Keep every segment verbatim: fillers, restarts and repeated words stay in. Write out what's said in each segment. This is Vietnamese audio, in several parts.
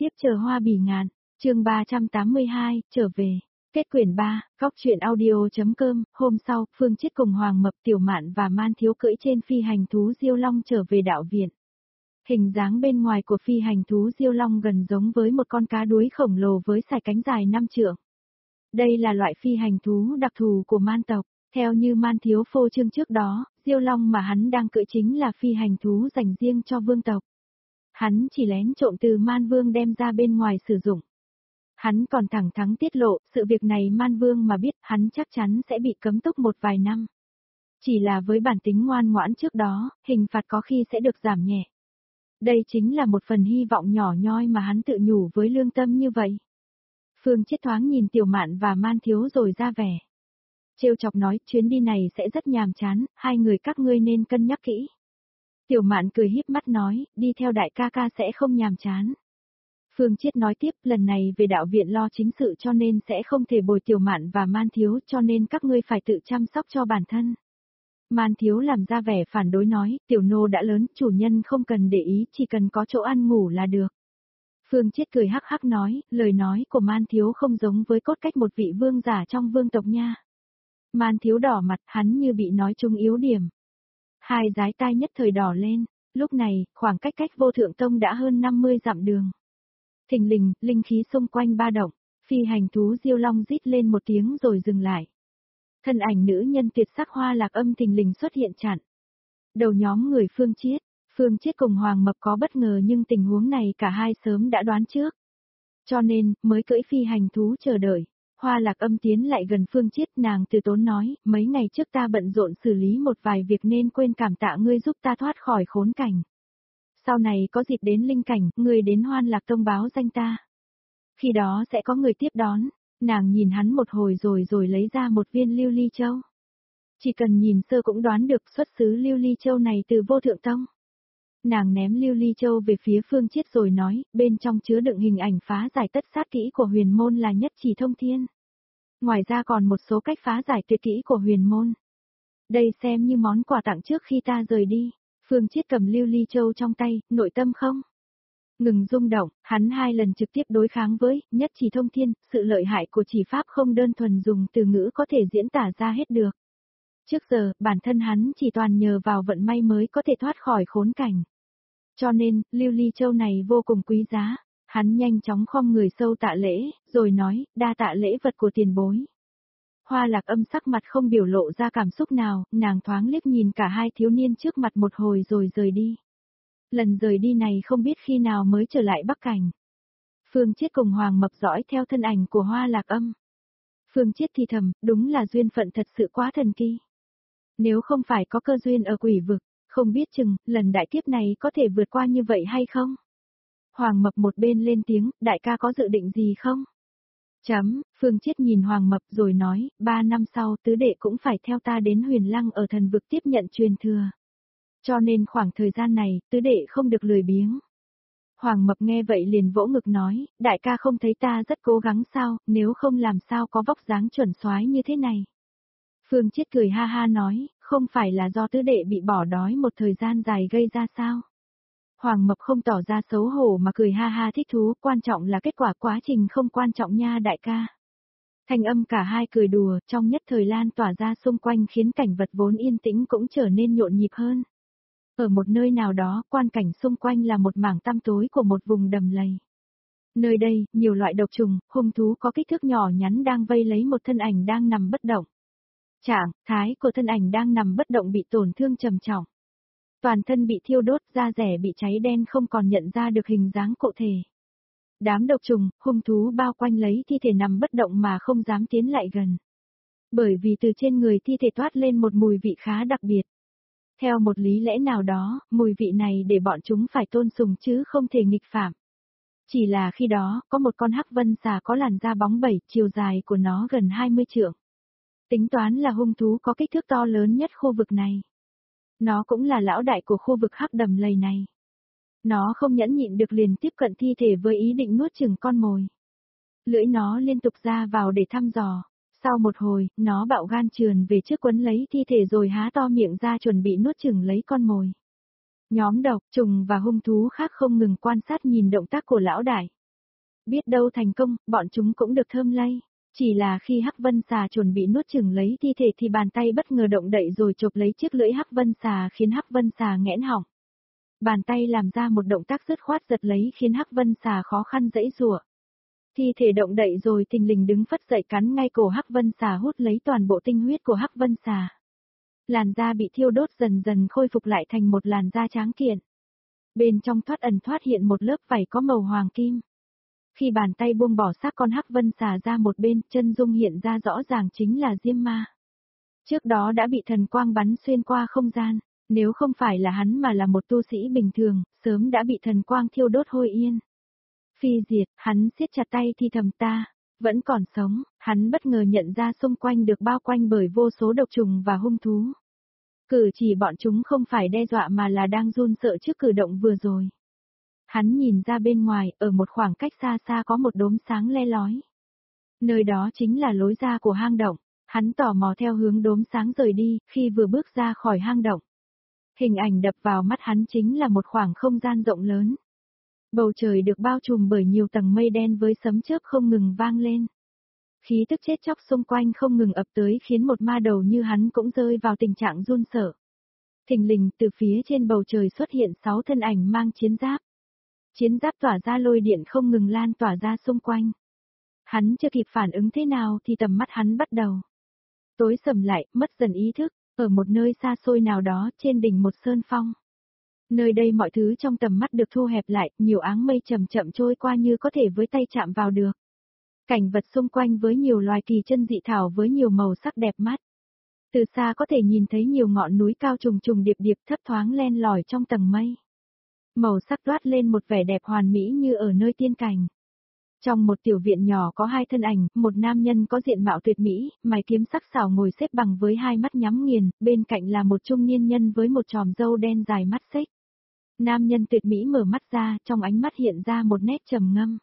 tiếp chờ hoa bỉ ngạn, chương ba trăm tám mươi hai, trở về. Kết quyển ba, góc truyện audio.com, hôm sau, Phương Chiết cùng Hoàng Mập, Tiểu Mạn và Man Thiếu cưỡi trên phi hành thú Diêu Long trở về đạo viện. Hình dáng bên ngoài của phi hành thú Diêu Long gần giống với một con cá đuối khổng lồ với sải cánh dài năm trượng. Đây là loại phi hành thú đặc thù của Man tộc, theo như Man Thiếu phô trương trước đó, Diêu Long mà hắn đang cưỡi chính là phi hành thú dành riêng cho vương tộc. Hắn chỉ lén trộm từ Man Vương đem ra bên ngoài sử dụng. Hắn còn thẳng thắn tiết lộ, sự việc này Man Vương mà biết, hắn chắc chắn sẽ bị cấm túc một vài năm. Chỉ là với bản tính ngoan ngoãn trước đó, hình phạt có khi sẽ được giảm nhẹ. Đây chính là một phần hy vọng nhỏ nhoi mà hắn tự nhủ với lương tâm như vậy. Phương Chiết thoáng nhìn Tiểu Mạn và Man Thiếu rồi ra vẻ. Trêu chọc nói, chuyến đi này sẽ rất nhàm chán, hai người các ngươi nên cân nhắc kỹ. Tiểu Mạn cười híp mắt nói, đi theo đại ca ca sẽ không nhàm chán. Phương Chiết nói tiếp, lần này về đạo viện lo chính sự cho nên sẽ không thể bồi Tiểu Mạn và Man Thiếu cho nên các ngươi phải tự chăm sóc cho bản thân. Man Thiếu làm ra vẻ phản đối nói, Tiểu Nô đã lớn, chủ nhân không cần để ý, chỉ cần có chỗ ăn ngủ là được. Phương Chiết cười hắc hắc nói, lời nói của Man Thiếu không giống với cốt cách một vị vương giả trong vương tộc nha. Man Thiếu đỏ mặt, hắn như bị nói trúng yếu điểm. Hai dái tai nhất thời đỏ lên, lúc này, khoảng cách cách Vô Thượng Tông đã hơn năm mươi dặm đường. Thình lình, linh khí xung quanh ba động, phi hành thú Diêu Long rít lên một tiếng rồi dừng lại. Thân ảnh nữ nhân tuyệt sắc Hoa Lạc Âm thình lình xuất hiện chặn. Đầu nhóm người Phương Chiết, Phương Chiết cùng Hoàng Mập có bất ngờ nhưng tình huống này cả hai sớm đã đoán trước. Cho nên, mới cưỡi phi hành thú chờ đợi. Hoa Lạc Âm tiến lại gần Phương Chiết, nàng từ tốn nói, mấy ngày trước ta bận rộn xử lý một vài việc nên quên cảm tạ ngươi giúp ta thoát khỏi khốn cảnh. Sau này có dịp đến linh cảnh, ngươi đến Hoan Lạc Tông báo danh ta. Khi đó sẽ có người tiếp đón. Nàng nhìn hắn một hồi rồi rồi lấy ra một viên lưu ly châu. Chỉ cần nhìn sơ cũng đoán được xuất xứ lưu ly châu này từ Vô Thượng Tông. Nàng ném lưu ly châu về phía Phương Chiết rồi nói, bên trong chứa đựng hình ảnh phá giải tất sát kỹ của huyền môn là nhất chỉ thông thiên. Ngoài ra còn một số cách phá giải tuyệt kỹ của huyền môn. Đây xem như món quà tặng trước khi ta rời đi. Phương Chiết cầm lưu ly châu trong tay, nội tâm không ngừng rung động, hắn hai lần trực tiếp đối kháng với nhất chỉ thông thiên, sự lợi hại của chỉ pháp không đơn thuần dùng từ ngữ có thể diễn tả ra hết được. Trước giờ, bản thân hắn chỉ toàn nhờ vào vận may mới có thể thoát khỏi khốn cảnh. Cho nên, lưu ly châu này vô cùng quý giá. Hắn nhanh chóng khom người sâu tạ lễ, rồi nói, đa tạ lễ vật của tiền bối. Hoa Lạc Âm sắc mặt không biểu lộ ra cảm xúc nào, nàng thoáng liếc nhìn cả hai thiếu niên trước mặt một hồi rồi rời đi. Lần rời đi này không biết khi nào mới trở lại Bắc Cảnh. Phương Chiết cùng Hoàng Mập dõi theo thân ảnh của Hoa Lạc Âm. Phương Chiết thì thầm, đúng là duyên phận thật sự quá thần kỳ. Nếu không phải có cơ duyên ở quỷ vực, không biết chừng, lần đại kiếp này có thể vượt qua như vậy hay không? Hoàng Mập một bên lên tiếng, đại ca có dự định gì không? Chấm, Phương Chiết nhìn Hoàng Mập rồi nói, ba năm sau tứ đệ cũng phải theo ta đến Huyền Lăng ở thần vực tiếp nhận truyền thừa. Cho nên khoảng thời gian này, tứ đệ không được lười biếng. Hoàng Mập nghe vậy liền vỗ ngực nói, đại ca không thấy ta rất cố gắng sao, nếu không làm sao có vóc dáng chuẩn soái như thế này. Phương Chiết cười ha ha nói, không phải là do tứ đệ bị bỏ đói một thời gian dài gây ra sao. Hoàng Mập không tỏ ra xấu hổ mà cười ha ha thích thú, quan trọng là kết quả quá trình không quan trọng nha đại ca. Thanh âm cả hai cười đùa, trong nhất thời lan tỏa ra xung quanh khiến cảnh vật vốn yên tĩnh cũng trở nên nhộn nhịp hơn. Ở một nơi nào đó, quan cảnh xung quanh là một mảng tăm tối của một vùng đầm lầy. Nơi đây, nhiều loại độc trùng, hung thú có kích thước nhỏ nhắn đang vây lấy một thân ảnh đang nằm bất động. Trạng thái của thân ảnh đang nằm bất động bị tổn thương trầm trọng. Toàn thân bị thiêu đốt, da rẻ bị cháy đen không còn nhận ra được hình dáng cụ thể. Đám độc trùng, hung thú bao quanh lấy thi thể nằm bất động mà không dám tiến lại gần. Bởi vì từ trên người thi thể toát lên một mùi vị khá đặc biệt. Theo một lý lẽ nào đó, mùi vị này để bọn chúng phải tôn sùng chứ không thể nghịch phạm. Chỉ là khi đó, có một con hắc vân xà có làn da bóng bẩy, chiều dài của nó gần hai mươi trượng. Tính toán là hung thú có kích thước to lớn nhất khu vực này. Nó cũng là lão đại của khu vực hắc đầm lầy này. Nó không nhẫn nhịn được liền tiếp cận thi thể với ý định nuốt chửng con mồi. Lưỡi nó liên tục ra vào để thăm dò. Sau một hồi, nó bạo gan trườn về trước quấn lấy thi thể rồi há to miệng ra chuẩn bị nuốt chửng lấy con mồi. Nhóm độc, trùng và hung thú khác không ngừng quan sát nhìn động tác của lão đại. Biết đâu thành công, bọn chúng cũng được thơm lây. Chỉ là khi Hắc Vân Xà chuẩn bị nuốt chửng lấy thi thể thì bàn tay bất ngờ động đậy rồi chộp lấy chiếc lưỡi Hắc Vân Xà khiến Hắc Vân Xà nghẽn họng. Bàn tay làm ra một động tác dứt khoát giật lấy khiến Hắc Vân Xà khó khăn giãy giụa. Thi thể động đậy rồi thình lình đứng phất dậy cắn ngay cổ Hắc Vân Xà hút lấy toàn bộ tinh huyết của Hắc Vân Xà. Làn da bị thiêu đốt dần dần khôi phục lại thành một làn da tráng kiện. Bên trong thoát ẩn thoát hiện một lớp vảy có màu hoàng kim. Khi bàn tay buông bỏ xác con Hắc Vân Xà ra một bên, chân dung hiện ra rõ ràng chính là Diêm Ma. Trước đó đã bị thần quang bắn xuyên qua không gian, nếu không phải là hắn mà là một tu sĩ bình thường, sớm đã bị thần quang thiêu đốt hôi yên. Phi diệt, hắn siết chặt tay thì thầm ta, vẫn còn sống, hắn bất ngờ nhận ra xung quanh được bao quanh bởi vô số độc trùng và hung thú. Cử chỉ bọn chúng không phải đe dọa mà là đang run sợ trước cử động vừa rồi. Hắn nhìn ra bên ngoài, ở một khoảng cách xa xa có một đốm sáng le lói. Nơi đó chính là lối ra của hang động, hắn tò mò theo hướng đốm sáng rời đi, khi vừa bước ra khỏi hang động. Hình ảnh đập vào mắt hắn chính là một khoảng không gian rộng lớn. Bầu trời được bao trùm bởi nhiều tầng mây đen với sấm chớp không ngừng vang lên. Khí tức chết chóc xung quanh không ngừng ập tới khiến một ma đầu như hắn cũng rơi vào tình trạng run sợ. Thình lình từ phía trên bầu trời xuất hiện sáu thân ảnh mang chiến giáp. Chiến giáp tỏa ra lôi điện không ngừng lan tỏa ra xung quanh. Hắn chưa kịp phản ứng thế nào thì tầm mắt hắn bắt đầu tối sầm lại, mất dần ý thức, ở một nơi xa xôi nào đó trên đỉnh một sơn phong. Nơi đây mọi thứ trong tầm mắt được thu hẹp lại, nhiều áng mây chậm chậm trôi qua như có thể với tay chạm vào được. Cảnh vật xung quanh với nhiều loài kỳ chân dị thảo với nhiều màu sắc đẹp mắt. Từ xa có thể nhìn thấy nhiều ngọn núi cao trùng trùng điệp điệp thấp thoáng len lỏi trong tầng mây. Màu sắc toát lên một vẻ đẹp hoàn mỹ như ở nơi tiên cảnh. Trong một tiểu viện nhỏ có hai thân ảnh, một nam nhân có diện mạo tuyệt mỹ, mày kiếm sắc sảo ngồi xếp bằng với hai mắt nhắm nghiền, bên cạnh là một trung niên nhân với một chòm râu đen dài mắt xếch. Nam nhân tuyệt mỹ mở mắt ra, trong ánh mắt hiện ra một nét trầm ngâm.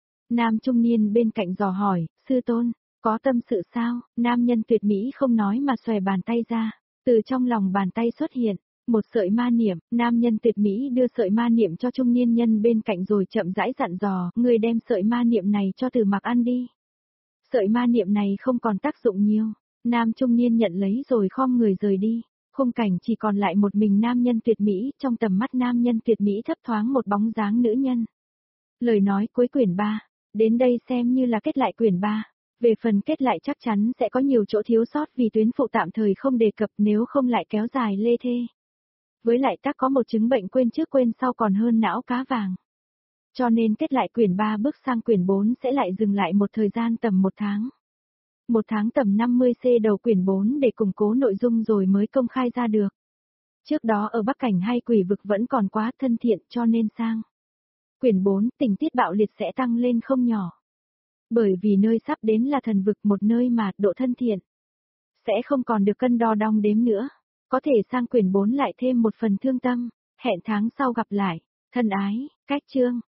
Nam trung niên bên cạnh dò hỏi, sư tôn, có tâm sự sao? Nam nhân tuyệt mỹ không nói mà xòe bàn tay ra, từ trong lòng bàn tay xuất hiện một sợi ma niệm, nam nhân tuyệt mỹ đưa sợi ma niệm cho trung niên nhân bên cạnh rồi chậm rãi dặn dò, người đem sợi ma niệm này cho Từ Mặc ăn đi. Sợi ma niệm này không còn tác dụng nhiều, nam trung niên nhận lấy rồi khom người rời đi, khung cảnh chỉ còn lại một mình nam nhân tuyệt mỹ, trong tầm mắt nam nhân tuyệt mỹ thấp thoáng một bóng dáng nữ nhân. Lời nói cuối quyển ba, đến đây xem như là kết lại quyển ba. Về phần kết lại chắc chắn sẽ có nhiều chỗ thiếu sót vì tuyến phụ tạm thời không đề cập nếu không lại kéo dài lê thê. Với lại tác có một chứng bệnh quên trước quên sau còn hơn não cá vàng. Cho nên kết lại quyển ba bước sang quyển bốn sẽ lại dừng lại một thời gian tầm một tháng. Một tháng tầm năm mươi C đầu quyển bốn để củng cố nội dung rồi mới công khai ra được. Trước đó ở Bắc Cảnh hay Quỷ Vực vẫn còn quá thân thiện cho nên sang quyển bốn tình tiết bạo liệt sẽ tăng lên không nhỏ. Bởi vì nơi sắp đến là thần vực, một nơi mà độ thân thiện sẽ không còn được cân đo đong đếm nữa. Có thể sang quyển bốn lại thêm một phần thương tâm. Hẹn tháng sau gặp lại. Thân ái, cách chương.